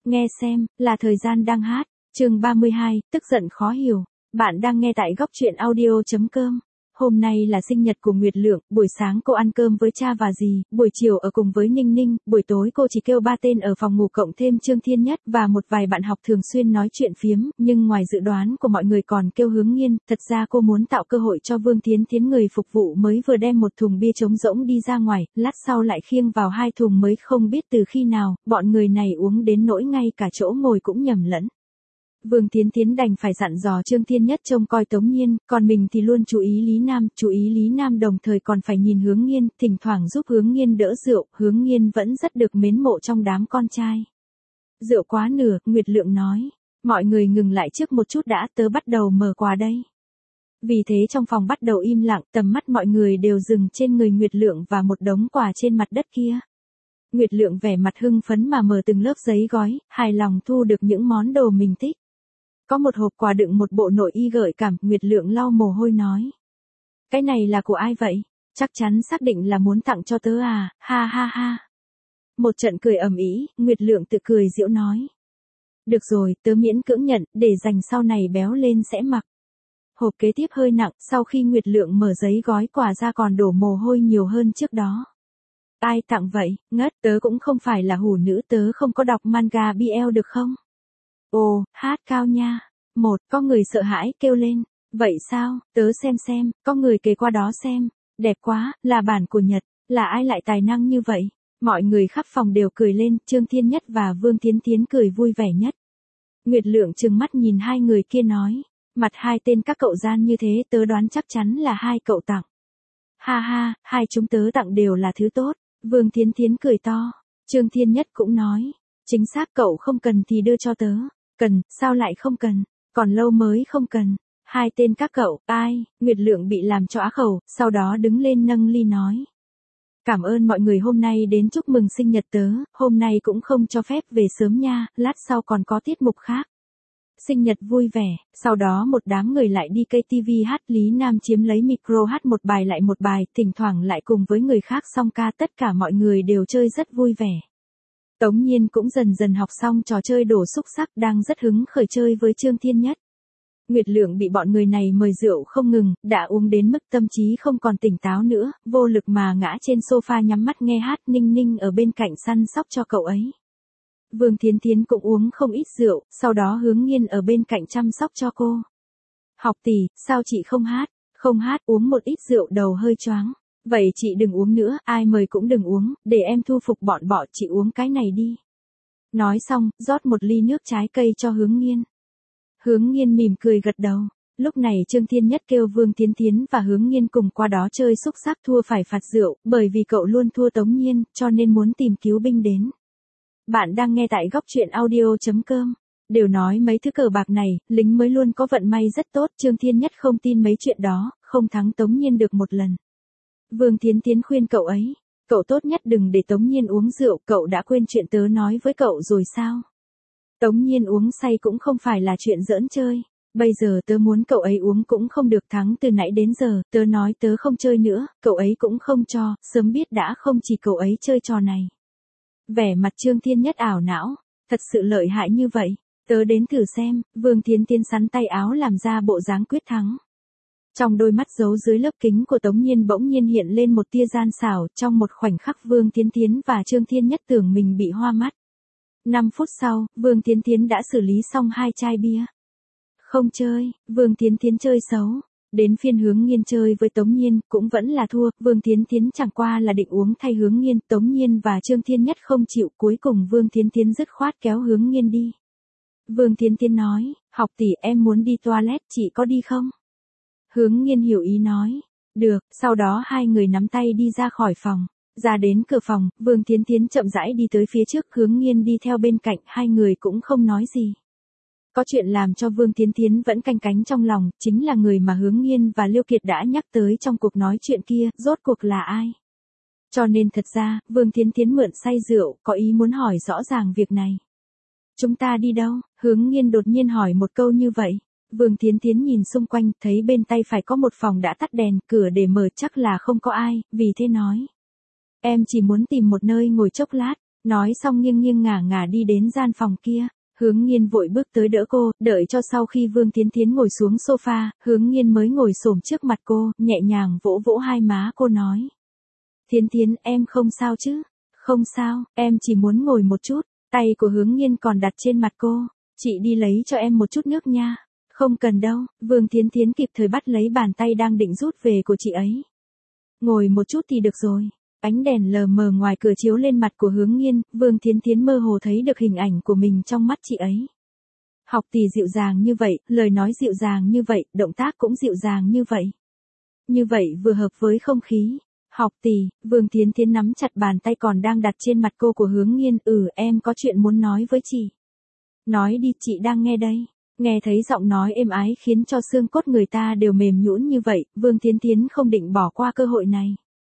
Nghe xem, là thời gian đang hát. Chương 32, tức giận khó hiểu. Bạn đang nghe tại góc truyện audio.com. Hôm nay là sinh nhật của Nguyệt Lượng, buổi sáng cô ăn cơm với cha và dì, buổi chiều ở cùng với Ninh Ninh, buổi tối cô chỉ kêu ba tên ở phòng ngủ cộng thêm Trương Thiên Nhất và một vài bạn học thường xuyên nói chuyện phiếm, nhưng ngoài dự đoán của mọi người còn kêu Hướng Nghiên, thật ra cô muốn tạo cơ hội cho Vương Thiến Thiến người phục vụ mới vừa đem một thùng bia trống rỗng đi ra ngoài, lát sau lại khiêng vào 2 thùng mới không biết từ khi nào, bọn người này uống đến nỗi ngay cả chỗ ngồi cũng nhầm lẫn. Vương Thiến Thiến đành phải dặn dò Trương Thiên Nhất trông coi Tống Nhiên, còn mình thì luôn chú ý Lý Nam đồng thời còn phải nhìn Hướng Nghiên, thỉnh thoảng giúp Hướng Nghiên đỡ rượu, Hướng Nghiên vẫn rất được mến mộ trong đám con trai. Rượu quá nửa, Nguyệt Lượng nói, mọi người ngừng lại trước một chút đã, tớ bắt đầu mở quà đây. Vì thế trong phòng bắt đầu im lặng, tầm mắt mọi người đều dừng trên người Nguyệt Lượng và một đống quà trên mặt đất kia. Nguyệt Lượng vẻ mặt hưng phấn mà mở từng lớp giấy gói, hài lòng thu được những món đồ mình thích. Có một hộp quà đựng một bộ nội y gợi cảm, Nguyệt Lượng lau mồ hôi nói. Cái này là của ai vậy? Chắc chắn xác định là muốn tặng cho tớ à, ha ha ha. Một trận cười ầm ĩ, Nguyệt Lượng tự cười giễu nói. Được rồi, tớ miễn cưỡng nhận, để dành sau này béo lên sẽ mặc. Hộp kế tiếp hơi nặng, sau khi Nguyệt Lượng mở giấy gói quà ra còn đổ mồ hôi nhiều hơn trước đó. Ai tặng vậy, ngất, tớ cũng không phải là hủ nữ, tớ không có đọc manga BL được không? Ồ, hát cao nha. Có người sợ hãi kêu lên. Vậy sao, tớ xem, có người kề qua đó xem. Đẹp quá, là bản của Nhật, là ai lại tài năng như vậy? Mọi người khắp phòng đều cười lên, Trương Thiên Nhất và Vương Thiến Thiến cười vui vẻ nhất. Nguyệt Lượng trừng mắt nhìn hai người kia nói. Mặt hai tên các cậu gian như thế tớ đoán chắc chắn là hai cậu tặng. Ha ha, hai chúng tớ tặng đều là thứ tốt. Vương Thiến Thiến cười to. Trương Thiên Nhất cũng nói. Chính xác, cậu không cần thì đưa cho tớ. Cần, sao lại không cần, còn lâu mới không cần. Hai tên các cậu, ai? Nguyệt Lượng bị làm cho á khẩu, sau đó đứng lên nâng ly nói. Cảm ơn mọi người hôm nay đến chúc mừng sinh nhật tớ, hôm nay cũng không cho phép về sớm nha, lát sau còn có tiết mục khác. Sinh nhật vui vẻ, sau đó một đám người lại đi cây TV hát, Lý Nam chiếm lấy micro hát một bài lại một bài, thỉnh thoảng lại cùng với người khác song ca, tất cả mọi người đều chơi rất vui vẻ. Tống Nhiên cũng dần dần học xong trò chơi đổ xúc xắc, đang rất hứng khởi chơi với Trương Thiên Nhất. Nguyệt Lượng bị bọn người này mời rượu không ngừng, đã uống đến mức tâm trí không còn tỉnh táo nữa, vô lực mà ngã trên sofa nhắm mắt nghe hát, Ninh Ninh ở bên cạnh săn sóc cho cậu ấy. Vương Thiến Thiến cũng uống không ít rượu, sau đó Hướng Nghiên ở bên cạnh chăm sóc cho cô. Học tỷ, sao chị không hát? Không hát, uống một ít rượu đầu hơi choáng. Vậy chị đừng uống nữa, ai mời cũng đừng uống, để em thu phục bọn bọ, chị uống cái này đi. Nói xong, rót một ly nước trái cây cho Hướng Nghiên. Hướng Nghiên mỉm cười gật đầu. Lúc này Trương Thiên Nhất kêu Vương Thiến Thiến và Hướng Nghiên cùng qua đó chơi xúc xắc, thua phải phạt rượu, bởi vì cậu luôn thua Tống Nhiên, cho nên muốn tìm cứu binh đến. Bạn đang nghe tại góc truyện audio.com. Đều nói mấy thứ cờ bạc này, lính mới luôn có vận may rất tốt, Trương Thiên Nhất không tin mấy chuyện đó, không thắng Tống Nhiên được một lần. Vương Thiến Thiến khuyên cậu ấy, cậu tốt nhất đừng để Tống Nhiên uống rượu, cậu đã quên chuyện tớ nói với cậu rồi sao? Tống Nhiên uống say cũng không phải là chuyện giỡn chơi, bây giờ tớ muốn cậu ấy uống cũng không được, thắng từ nãy đến giờ, tớ nói tớ không chơi nữa, cậu ấy cũng không cho, sớm biết đã không chỉ cậu ấy chơi trò này. Vẻ mặt Trương Thiên Nhất ảo não, thật sự lợi hại như vậy, tớ đến thử xem, Vương Thiến Thiến sắn tay áo làm ra bộ dáng quyết thắng. Trong đôi mắt giấu dưới lớp kính của Tống Nhiên bỗng nhiên hiện lên một tia gian xảo, trong một khoảnh khắc Vương Thiến Thiến và Trương Thiên Nhất tưởng mình bị hoa mắt. 5 phút sau, Vương Thiến Thiến đã xử lý xong 2 chai bia. Không chơi, Vương Thiến Thiến chơi xấu. Đến phiên Hướng Nghiên chơi với Tống Nhiên, cũng vẫn là thua, Vương Thiến Thiến chẳng qua là định uống thay Hướng Nghiên, Tống Nhiên và Trương Thiên Nhất không chịu, cuối cùng Vương Thiến Thiến dứt khoát kéo Hướng Nghiên đi. Vương Thiến Thiến nói, học tỷ em muốn đi toilet, chị có đi không? Hướng Nghiên hiểu ý nói, được, sau đó hai người nắm tay đi ra khỏi phòng. Ra đến cửa phòng, Vương Thiến Thiến chậm rãi đi tới phía trước, Hướng Nghiên đi theo bên cạnh, hai người cũng không nói gì. Có chuyện làm cho Vương Thiến Thiến vẫn canh cánh trong lòng, chính là người mà Hướng Nghiên và Liêu Kiệt đã nhắc tới trong cuộc nói chuyện kia, rốt cuộc là ai? Cho nên thật ra, Vương Thiến Thiến mượn say rượu, có ý muốn hỏi rõ ràng việc này. Chúng ta đi đâu? Hướng Nghiên đột nhiên hỏi một câu như vậy. Vương Thiến Thiến nhìn xung quanh, thấy bên tay phải có một phòng đã tắt đèn, cửa để mở chắc là không có ai, vì thế nói. Em chỉ muốn tìm một nơi ngồi chốc lát. Nói xong nghiêng nghiêng ngả ngả đi đến gian phòng kia. Hướng Nghiên vội bước tới đỡ cô, đợi cho sau khi Vương Thiến Thiến ngồi xuống sofa, Hướng Nghiên mới ngồi xổm trước mặt cô, nhẹ nhàng vỗ vỗ hai má cô nói. Thiến Thiến, em không sao chứ? Không sao, em chỉ muốn ngồi một chút. Tay của Hướng Nghiên còn đặt trên mặt cô. Chị đi lấy cho em một chút nước nha. Không cần đâu, Vương Thiến Thiến kịp thời bắt lấy bàn tay đang định rút về của chị ấy. Ngồi một chút thì được rồi. Ánh đèn lờ mờ ngoài cửa chiếu lên mặt của Hướng Nghiên, Vương Thiến Thiến mơ hồ thấy được hình ảnh của mình trong mắt chị ấy. Học tỷ dịu dàng như vậy, lời nói dịu dàng như vậy, động tác cũng dịu dàng như vậy. Như vậy vừa hợp với không khí. Học tỷ, Vương Thiến Thiến nắm chặt bàn tay còn đang đặt trên mặt cô của Hướng Nghiên. Em có chuyện muốn nói với chị. Nói đi, chị đang nghe đây. Nghe thấy giọng nói êm ái khiến cho xương cốt người ta đều mềm nhũn như vậy, Vương Thiến Thiến không định bỏ qua cơ hội này.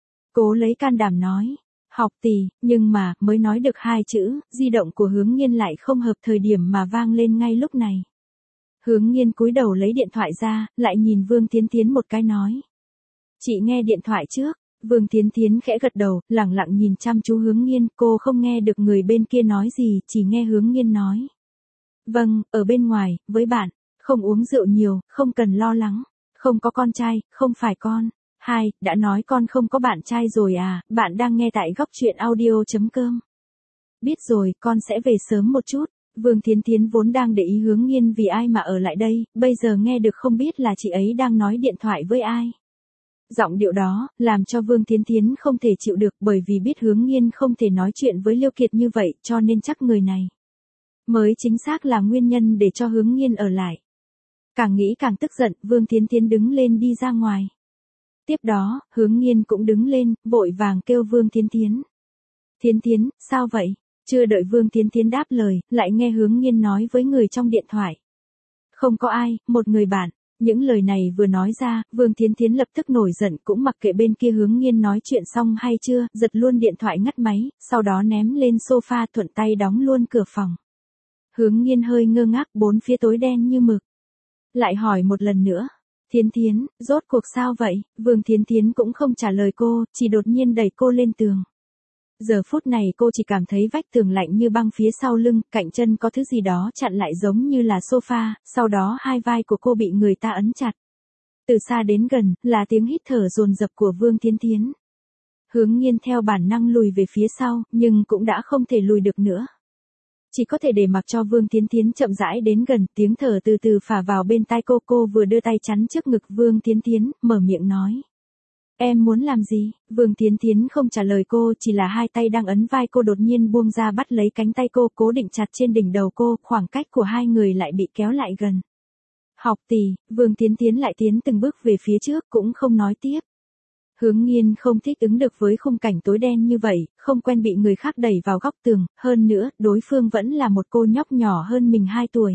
Cố lấy can đảm nói. Học tỷ, nhưng mà, mới nói được hai chữ, di động của Hướng Nghiên lại không hợp thời điểm mà vang lên ngay lúc này. Hướng Nghiên cúi đầu lấy điện thoại ra, lại nhìn Vương Thiến Thiến một cái nói. Chị nghe điện thoại trước. Vương Thiến Thiến khẽ gật đầu, lẳng lặng nhìn chăm chú Hướng Nghiên, cô không nghe được người bên kia nói gì, chỉ nghe Hướng Nghiên nói. Vâng, ở bên ngoài, với bạn, không uống rượu nhiều, không cần lo lắng, không có con trai, không phải con. Đã nói con không có bạn trai rồi à, bạn đang nghe tại góc truyện audio.com. Biết rồi, con sẽ về sớm một chút. Vương Thiến Thiến vốn đang để ý Hướng Nghiên vì ai mà ở lại đây, bây giờ nghe được không biết là chị ấy đang nói điện thoại với ai. Giọng điệu đó, làm cho Vương Thiến Thiến không thể chịu được bởi vì biết Hướng Nghiên không thể nói chuyện với Liêu Kiệt như vậy cho nên chắc người này mới chính xác là nguyên nhân để cho Hướng Nghiên ở lại. Càng nghĩ càng tức giận, Vương Thiến Thiến đứng lên đi ra ngoài. Tiếp đó, Hướng Nghiên cũng đứng lên, vội vàng kêu Vương Thiến Thiến. Thiến Thiến, sao vậy? Chưa đợi Vương Thiến Thiến đáp lời, lại nghe Hướng Nghiên nói với người trong điện thoại. Không có ai, một người bạn. Những lời này vừa nói ra, Vương Thiến Thiến lập tức nổi giận cũng mặc kệ bên kia Hướng Nghiên nói chuyện xong hay chưa, giật luôn điện thoại ngắt máy, sau đó ném lên sofa thuận tay đóng luôn cửa phòng. Hướng Nghiên hơi ngơ ngác, bốn phía tối đen như mực. Lại hỏi một lần nữa. Thiến Thiến, rốt cuộc sao vậy? Vương Thiến Thiến cũng không trả lời cô, chỉ đột nhiên đẩy cô lên tường. Giờ phút này cô chỉ cảm thấy vách tường lạnh như băng phía sau lưng, cạnh chân có thứ gì đó chặn lại giống như là sofa, sau đó hai vai của cô bị người ta ấn chặt. Từ xa đến gần, là tiếng hít thở dồn dập của Vương Thiến Thiến. Hướng Nghiên theo bản năng lùi về phía sau, nhưng cũng đã không thể lùi được nữa. Chỉ có thể để mặc cho Vương Thiến Thiến chậm rãi đến gần, tiếng thở từ từ phả vào bên tai cô vừa đưa tay chắn trước ngực Vương Thiến Thiến, mở miệng nói. Em muốn làm gì? Vương Thiến Thiến không trả lời cô, chỉ là hai tay đang ấn vai cô đột nhiên buông ra bắt lấy cánh tay cô, cố định chặt trên đỉnh đầu cô, khoảng cách của hai người lại bị kéo lại gần. Học tỷ, Vương Thiến Thiến lại tiến từng bước về phía trước cũng không nói tiếp. Hướng Nghiên không thích ứng được với khung cảnh tối đen như vậy, không quen bị người khác đẩy vào góc tường, hơn nữa, đối phương vẫn là một cô nhóc nhỏ hơn mình 2 tuổi.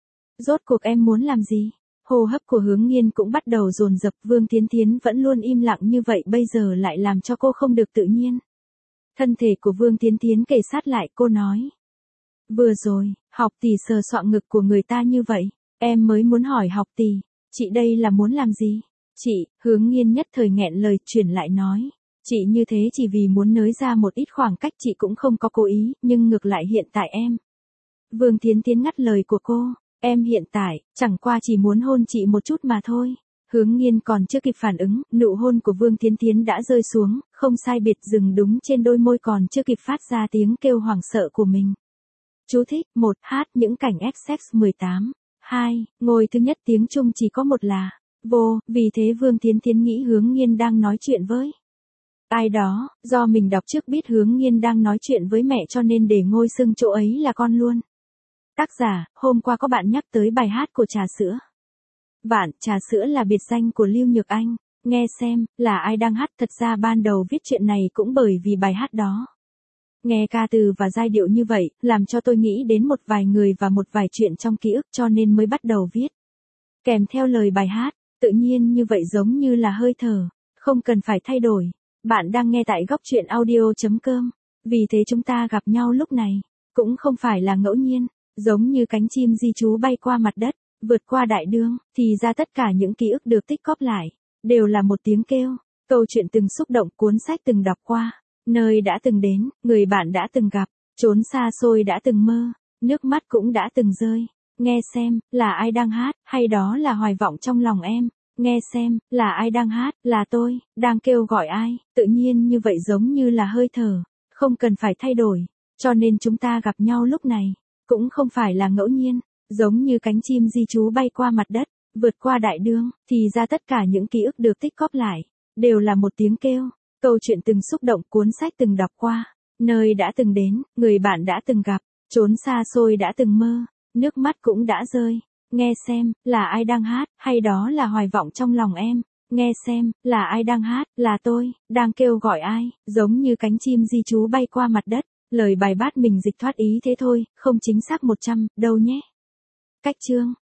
Rốt cuộc em muốn làm gì? Hô hấp của Hướng Nghiên cũng bắt đầu dồn dập, Vương Thiến Thiến vẫn luôn im lặng như vậy bây giờ lại làm cho cô không được tự nhiên. Thân thể của Vương Thiến Thiến kề sát lại, cô nói. Vừa rồi, học tỷ sờ soạng ngực của người ta như vậy, em mới muốn hỏi học tỷ, chị đây là muốn làm gì? Chị, Hướng Nghiên nhất thời nghẹn lời, chuyển lại nói. Chị như thế chỉ vì muốn nới ra một ít khoảng cách, chị cũng không có cố ý, nhưng ngược lại hiện tại em. Vương Thiến Thiến ngắt lời của cô. Em hiện tại, chẳng qua chỉ muốn hôn chị một chút mà thôi. Hướng Nghiên còn chưa kịp phản ứng, nụ hôn của Vương Thiến Thiến đã rơi xuống, không sai biệt dừng đúng trên đôi môi còn chưa kịp phát ra tiếng kêu hoảng sợ của mình. Chú thích, 1. Hát những cảnh XX 18. 2. Ngôi thứ nhất tiếng Trung chỉ có một là vô, vì thế Vương Thiến Thiến nghĩ Hướng Nghiên đang nói chuyện với ai đó, do mình đọc trước biết Hướng Nghiên đang nói chuyện với mẹ cho nên để ngôi xưng chỗ ấy là con luôn. Tác giả, hôm qua có bạn nhắc tới bài hát của Trà Sữa. Bạn, Trà Sữa là biệt danh của Lưu Nhược Anh. Nghe xem, là ai đang hát, thật ra ban đầu viết chuyện này cũng bởi vì bài hát đó. Nghe ca từ và giai điệu như vậy, làm cho tôi nghĩ đến một vài người và một vài chuyện trong ký ức cho nên mới bắt đầu viết. Kèm theo lời bài hát, tự nhiên như vậy giống như là hơi thở, không cần phải thay đổi. Bạn đang nghe tại góc truyện audio.com. Vì thế chúng ta gặp nhau lúc này, cũng không phải là ngẫu nhiên. Giống như cánh chim di trú bay qua mặt đất, vượt qua đại dương, thì ra tất cả những ký ức được tích cóp lại, đều là một tiếng kêu, câu chuyện từng xúc động, cuốn sách từng đọc qua, Nơi đã từng đến, người bạn đã từng gặp, chốn xa xôi đã từng mơ, nước mắt cũng đã từng rơi. Nghe xem, là ai đang hát, hay đó là hoài vọng trong lòng em? Nghe xem, là ai đang hát, là tôi, đang kêu gọi ai, tự nhiên như vậy giống như là hơi thở, không cần phải thay đổi, cho nên chúng ta gặp nhau lúc này, cũng không phải là ngẫu nhiên, giống như cánh chim di trú bay qua mặt đất, vượt qua đại dương, thì ra tất cả những ký ức được tích góp lại, đều là một tiếng kêu, câu chuyện từng xúc động, cuốn sách từng đọc qua, nơi đã từng đến, người bạn đã từng gặp, chốn xa xôi đã từng mơ, nước mắt cũng đã rơi. Nghe xem, là ai đang hát, hay đó là hoài vọng trong lòng em? Nghe xem, là ai đang hát, là tôi, đang kêu gọi ai, giống như cánh chim di trú bay qua mặt đất. Lời bài bát mình dịch thoát ý thế thôi, không chính xác 100, đâu nhé. Cách chương